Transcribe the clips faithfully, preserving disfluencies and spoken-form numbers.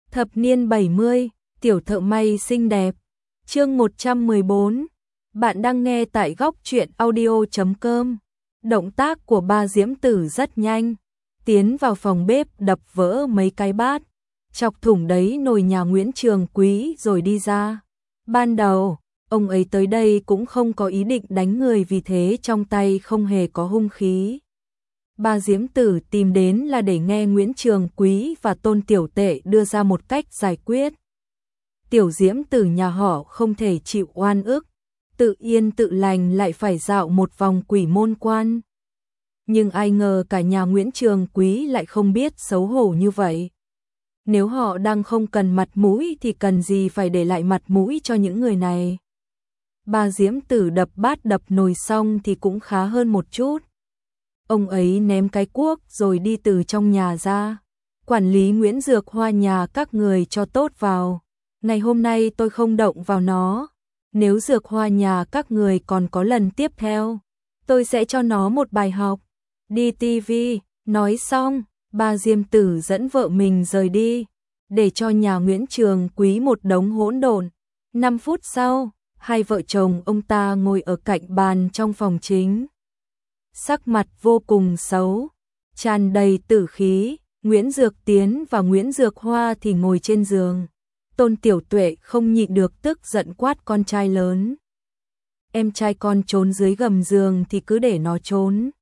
Thập niên bảy mươi, tiểu thợ may xinh đẹp. Chương một trăm mười bốn. Bạn đang nghe tại góc truyện audio chấm com. Động tác của ba diễm tử rất nhanh, tiến vào phòng bếp đập vỡ mấy cái bát, chọc thủng đấy nồi nhà Nguyễn Trường Quý rồi đi ra. Ban đầu, ông ấy tới đây cũng không có ý định đánh người, vì thế trong tay không hề có hung khí. Ba diễm tử tìm đến là để nghe Nguyễn Trường Quý và Tôn Tiểu Tệ đưa ra một cách giải quyết. Tiểu diễm tử nhà họ không thể chịu oan ức, tự yên tự lành lại phải dạo một vòng quỷ môn quan. Nhưng ai ngờ cả nhà Nguyễn Trường Quý lại không biết xấu hổ như vậy. Nếu họ đang không cần mặt mũi thì cần gì phải để lại mặt mũi cho những người này. Ba diễm tử đập bát đập nồi xong thì cũng khá hơn một chút. Ông ấy ném cái cuốc rồi đi từ trong nhà ra. Quản lý Nguyễn Dược Hoa nhà các người cho tốt vào. Ngày hôm nay tôi không động vào nó. Nếu Dược Hoa nhà các người còn có lần tiếp theo, tôi sẽ cho nó một bài học. Đi tivi. Nói xong, ba diêm tử dẫn vợ mình rời đi, để cho nhà Nguyễn Trường Quý một đống hỗn độn. Năm phút sau, hai vợ chồng ông ta ngồi ở cạnh bàn trong phòng chính. Sắc mặt vô cùng xấu, tràn đầy tử khí. Nguyễn Dược Tiến và Nguyễn Dược Hoa thì ngồi trên giường. Tôn Tiểu Tuệ không nhịn được tức giận quát con trai lớn. Em trai con trốn dưới gầm giường thì cứ để nó trốn.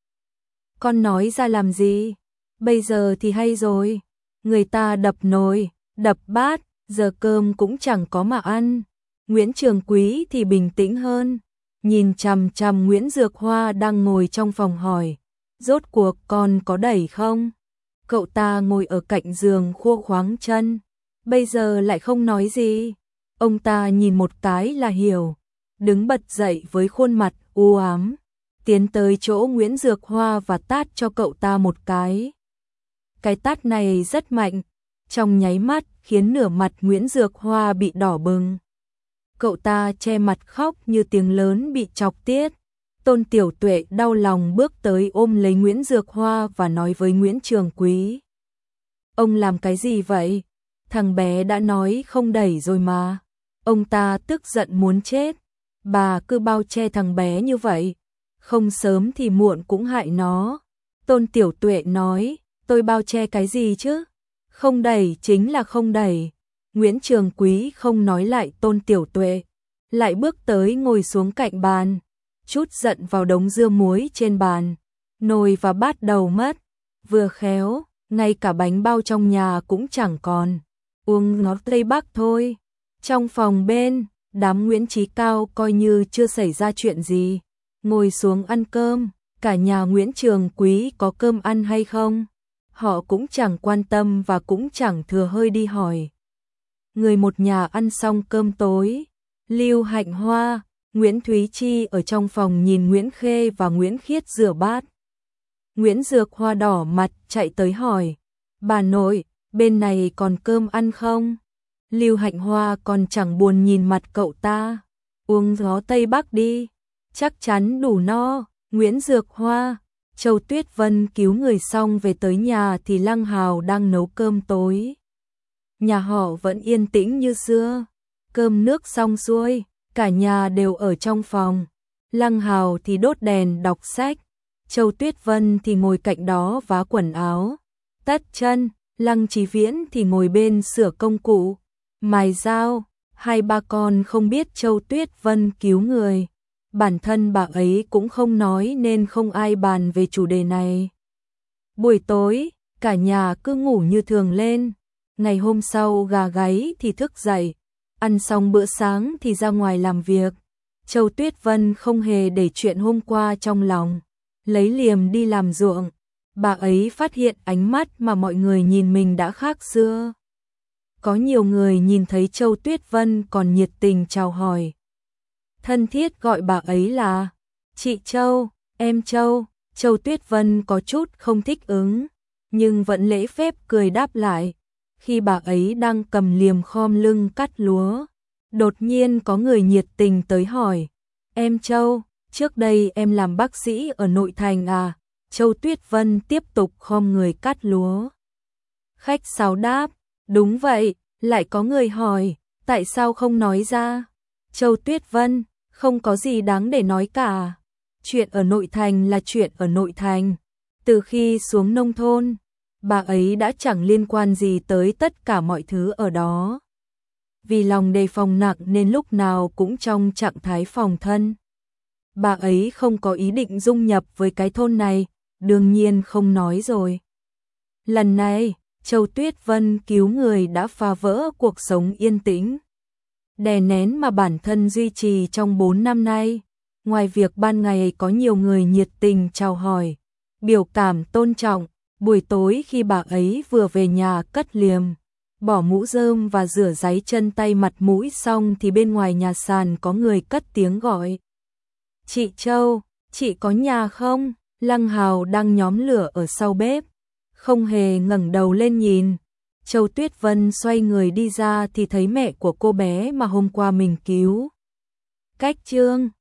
Con nói ra làm gì? Bây giờ thì hay rồi. Người ta đập nồi, đập bát, giờ cơm cũng chẳng có mà ăn. Nguyễn Trường Quý thì bình tĩnh hơn, nhìn chằm chằm Nguyễn Dược Hoa đang ngồi trong phòng hỏi. Rốt cuộc con có đẩy không? Cậu ta ngồi ở cạnh giường khua khoáng chân, bây giờ lại không nói gì. Ông ta nhìn một cái là hiểu, đứng bật dậy với khuôn mặt u ám, tiến tới chỗ Nguyễn Dược Hoa và tát cho cậu ta một cái. Cái tát này rất mạnh, trong nháy mắt khiến nửa mặt Nguyễn Dược Hoa bị đỏ bừng. Cậu ta che mặt khóc như tiếng lớn bị chọc tiết. Tôn Tiểu Tuệ đau lòng bước tới ôm lấy Nguyễn Dược Hoa và nói với Nguyễn Trường Quý. Ông làm cái gì vậy? Thằng bé đã nói không đẩy rồi mà. Ông ta tức giận muốn chết. Bà cứ bao che thằng bé như vậy, không sớm thì muộn cũng hại nó. Tôn Tiểu Tuệ nói, tôi bao che cái gì chứ? Không đẩy chính là không đẩy. Nguyễn Trường Quý không nói lại Tôn Tiểu Tuệ, lại bước tới ngồi xuống cạnh bàn, chút giận vào đống dưa muối trên bàn. Nồi và bát đầu mất, vừa khéo, ngay cả bánh bao trong nhà cũng chẳng còn. Uống ngó Tây Bắc thôi. Trong phòng bên, đám Nguyễn Chí Cao coi như chưa xảy ra chuyện gì, ngồi xuống ăn cơm. Cả nhà Nguyễn Trường Quý có cơm ăn hay không, họ cũng chẳng quan tâm và cũng chẳng thừa hơi đi hỏi. Người một nhà ăn xong cơm tối, Lưu Hạnh Hoa, Nguyễn Thúy Chi ở trong phòng nhìn Nguyễn Khê và Nguyễn Khiết rửa bát. Nguyễn Dược Hoa đỏ mặt chạy tới hỏi, bà nội, bên này còn cơm ăn không? Lưu Hạnh Hoa còn chẳng buồn nhìn mặt cậu ta, uống gió Tây Bắc đi, chắc chắn đủ no. Nguyễn Dược Hoa, Châu Tuyết Vân cứu người xong về tới nhà thì Lăng Hào đang nấu cơm tối. Nhà họ vẫn yên tĩnh như xưa, cơm nước xong xuôi, cả nhà đều ở trong phòng. Lăng Hào thì đốt đèn đọc sách, Châu Tuyết Vân thì ngồi cạnh đó vá quần áo, tất chân. Lăng Chí Viễn thì ngồi bên sửa công cụ, mài dao. Hai ba con không biết Châu Tuyết Vân cứu người, bản thân bà ấy cũng không nói nên không ai bàn về chủ đề này. Buổi tối, cả nhà cứ ngủ như thường lên. Ngày hôm sau gà gáy thì thức dậy, ăn xong bữa sáng thì ra ngoài làm việc. Châu Tuyết Vân không hề để chuyện hôm qua trong lòng, lấy liềm đi làm ruộng. Bà ấy phát hiện ánh mắt mà mọi người nhìn mình đã khác xưa. Có nhiều người nhìn thấy Châu Tuyết Vân còn nhiệt tình chào hỏi, thân thiết gọi bà ấy là chị Châu, em Châu. Châu Tuyết Vân có chút không thích ứng, nhưng vẫn lễ phép cười đáp lại. Khi bà ấy đang cầm liềm khom lưng cắt lúa, đột nhiên có người nhiệt tình tới hỏi, em Châu, trước đây em làm bác sĩ ở nội thành à? Châu Tuyết Vân tiếp tục khom người cắt lúa. Khách sáo đáp, đúng vậy, Lại có người hỏi, tại sao không nói ra? Châu Tuyết Vân, không có gì đáng để nói cả. Chuyện ở nội thành là chuyện ở nội thành. Từ khi xuống nông thôn, bà ấy đã chẳng liên quan gì tới tất cả mọi thứ ở đó. Vì lòng đề phòng nặng nên lúc nào cũng trong trạng thái phòng thân. Bà ấy không có ý định dung nhập với cái thôn này, đương nhiên không nói rồi. Lần này, Châu Tuyết Vân cứu người đã phá vỡ cuộc sống yên tĩnh, đè nén mà bản thân duy trì trong bốn năm nay. Ngoài việc ban ngày có nhiều người nhiệt tình chào hỏi, biểu cảm tôn trọng, buổi tối khi bà ấy vừa về nhà cất liềm, bỏ mũ rơm và rửa ráy chân tay mặt mũi xong thì bên ngoài nhà sàn có người cất tiếng gọi. Chị Châu, chị có nhà không? Lăng Hào đang nhóm lửa ở sau bếp, không hề ngẩng đầu lên nhìn. Châu Tuyết Vân xoay người đi ra thì thấy mẹ của cô bé mà hôm qua mình cứu. Cách Trương